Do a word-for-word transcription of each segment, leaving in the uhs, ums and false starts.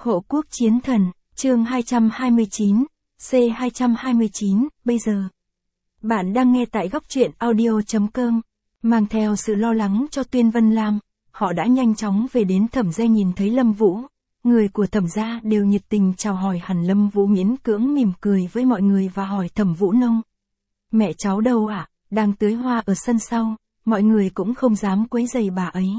Hộ quốc chiến thần, chương hai trăm hai mươi chín, C hai trăm hai mươi chín, bây giờ. Bạn đang nghe tại góc truyện audio chấm com. Mang theo sự lo lắng cho Tuyên Vân Lam, họ đã nhanh chóng về đến Thẩm gia. Nhìn thấy Lâm Vũ, người của Thẩm gia đều nhiệt tình chào hỏi. Hẳn Lâm Vũ miễn cưỡng mỉm cười với mọi người và hỏi Thẩm Vũ Nông: "Mẹ cháu đâu ạ?" "Đang tưới hoa ở sân sau, mọi người cũng không dám quấy rầy bà ấy."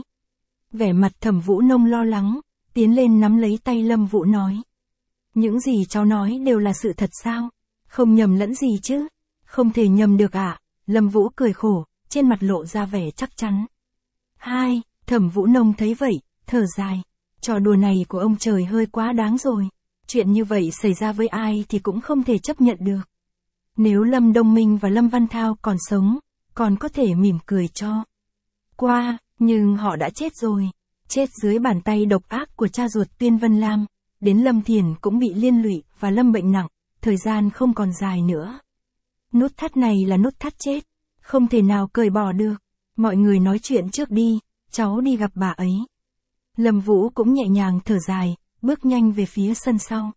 Vẻ mặt Thẩm Vũ Nông lo lắng, tiến lên nắm lấy tay Lâm Vũ nói: "Những gì cháu nói đều là sự thật sao? Không nhầm lẫn gì chứ?" "Không thể nhầm được ạ." Lâm Vũ cười khổ, trên mặt lộ ra vẻ chắc chắn. Hai, Thẩm Vũ Nông thấy vậy, thở dài. Trò đùa này của ông trời hơi quá đáng rồi. Chuyện như vậy xảy ra với ai thì cũng không thể chấp nhận được. Nếu Lâm Đông Minh và Lâm Văn Thao còn sống, còn có thể mỉm cười cho qua, nhưng họ đã chết rồi. Chết dưới bàn tay độc ác của cha ruột Tuyên Vân Lam. Đến Lâm Thiền cũng bị liên lụy và Lâm bệnh nặng, thời gian không còn dài nữa. Nút thắt này là nút thắt chết, không thể nào cởi bỏ được. Mọi người nói chuyện trước đi, cháu đi gặp bà ấy. Lâm Vũ cũng nhẹ nhàng thở dài, bước nhanh về phía sân sau.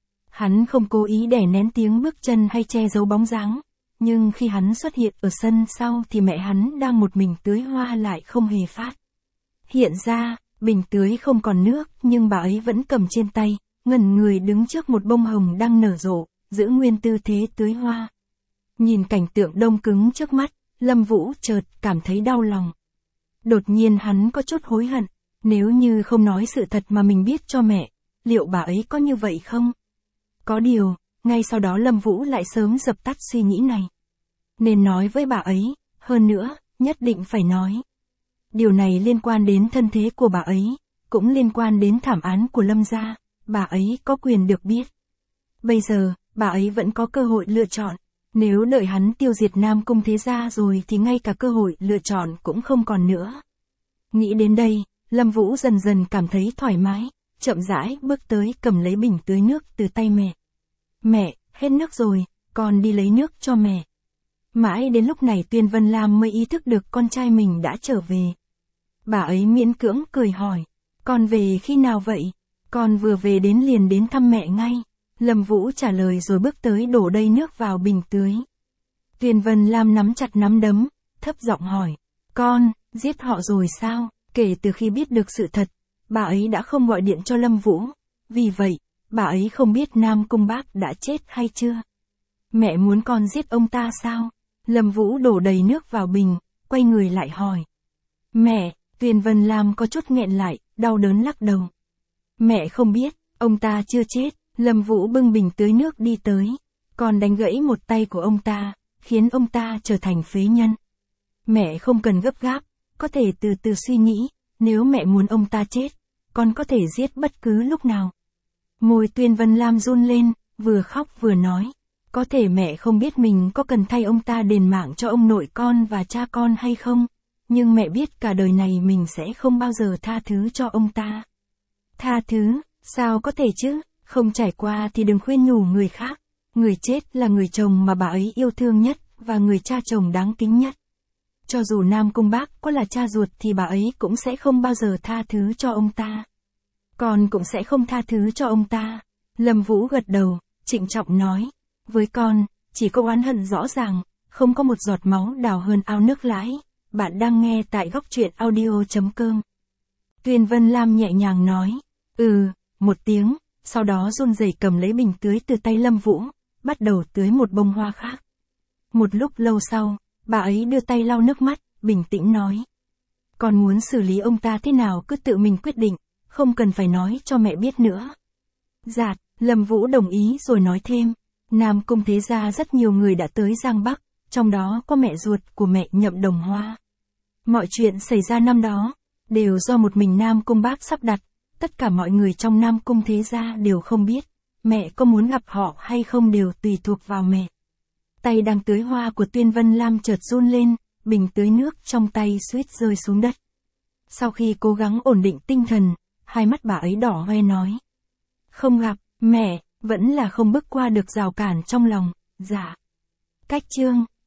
Hắn không cố ý đè nén tiếng bước chân hay che giấu bóng dáng, nhưng khi hắn xuất hiện ở sân sau thì mẹ hắn đang một mình tưới hoa lại không hề phát hiện ra. Bình tưới không còn nước nhưng bà ấy vẫn cầm trên tay, ngẩn người đứng trước một bông hồng đang nở rộ, giữ nguyên tư thế tưới hoa. Nhìn cảnh tượng đông cứng trước mắt, Lâm Vũ chợt cảm thấy đau lòng. Đột nhiên hắn có chút hối hận, nếu như không nói sự thật mà mình biết cho mẹ, liệu bà ấy có như vậy không? Có điều, ngay sau đó Lâm Vũ lại sớm dập tắt suy nghĩ này. Nên nói với bà ấy, hơn nữa, nhất định phải nói. Điều này liên quan đến thân thế của bà ấy, cũng liên quan đến thảm án của Lâm gia, bà ấy có quyền được biết. Bây giờ, bà ấy vẫn có cơ hội lựa chọn, nếu đợi hắn tiêu diệt Nam Cung Thế Gia rồi thì ngay cả cơ hội lựa chọn cũng không còn nữa. Nghĩ đến đây, Lâm Vũ dần dần cảm thấy thoải mái, chậm rãi bước tới cầm lấy bình tưới nước từ tay mẹ. "Mẹ, hết nước rồi, con đi lấy nước cho mẹ." Mãi đến lúc này Tuyên Vân Lam mới ý thức được con trai mình đã trở về. Bà ấy miễn cưỡng cười hỏi: "Con về khi nào vậy?" "Con vừa về đến liền đến thăm mẹ ngay." Lâm Vũ trả lời rồi bước tới đổ đầy nước vào bình tưới. Tuyên Vân Lam nắm chặt nắm đấm, thấp giọng hỏi: "Con, giết họ rồi sao?" Kể từ khi biết được sự thật, bà ấy đã không gọi điện cho Lâm Vũ. Vì vậy, bà ấy không biết Nam Cung Bác đã chết hay chưa. "Mẹ muốn con giết ông ta sao?" Lâm Vũ đổ đầy nước vào bình, quay người lại hỏi. "Mẹ." Tuyên Vân Lam có chút nghẹn lại, đau đớn lắc đầu. "Mẹ không biết, ông ta chưa chết." Lâm Vũ bưng bình tưới nước đi tới. "Con đánh gãy một tay của ông ta, khiến ông ta trở thành phế nhân. Mẹ không cần gấp gáp, có thể từ từ suy nghĩ, nếu mẹ muốn ông ta chết, con có thể giết bất cứ lúc nào." Môi Tuyên Vân Lam run lên, vừa khóc vừa nói. Có thể mẹ không biết mình có cần thay ông ta đền mạng cho ông nội con và cha con hay không, nhưng mẹ biết cả đời này mình sẽ không bao giờ tha thứ cho ông ta. "Tha thứ, sao có thể chứ, không trải qua thì đừng khuyên nhủ người khác. Người chết là người chồng mà bà ấy yêu thương nhất, và người cha chồng đáng kính nhất. Cho dù Nam Cung Bác có là cha ruột thì bà ấy cũng sẽ không bao giờ tha thứ cho ông ta. Con cũng sẽ không tha thứ cho ông ta." Lâm Vũ gật đầu, trịnh trọng nói: "Với con, chỉ có oán hận rõ ràng, không có một giọt máu đào hơn ao nước lãi." Bạn đang nghe tại góc truyện audio chấm com. Tuyên Vân Lam nhẹ nhàng nói: "Ừ", một tiếng, sau đó run rẩy cầm lấy bình tưới từ tay Lâm Vũ, bắt đầu tưới một bông hoa khác. Một lúc lâu sau, bà ấy đưa tay lau nước mắt, bình tĩnh nói: "Con muốn xử lý ông ta thế nào cứ tự mình quyết định, không cần phải nói cho mẹ biết nữa." Dạt, Lâm Vũ đồng ý rồi nói thêm: "Nam Cung Thế Gia rất nhiều người đã tới Giang Bắc, trong đó có mẹ ruột của mẹ Nhậm Đồng Hoa. Mọi chuyện xảy ra năm đó, đều do một mình Nam Cung Bác sắp đặt, tất cả mọi người trong Nam Cung Thế Gia đều không biết, mẹ có muốn gặp họ hay không đều tùy thuộc vào mẹ." Tay đang tưới hoa của Tuyên Vân Lam chợt run lên, bình tưới nước trong tay suýt rơi xuống đất. Sau khi cố gắng ổn định tinh thần, hai mắt bà ấy đỏ hoe nói: "Không gặp, mẹ." Vẫn là không bước qua được rào cản trong lòng. "Dạ." Cách chương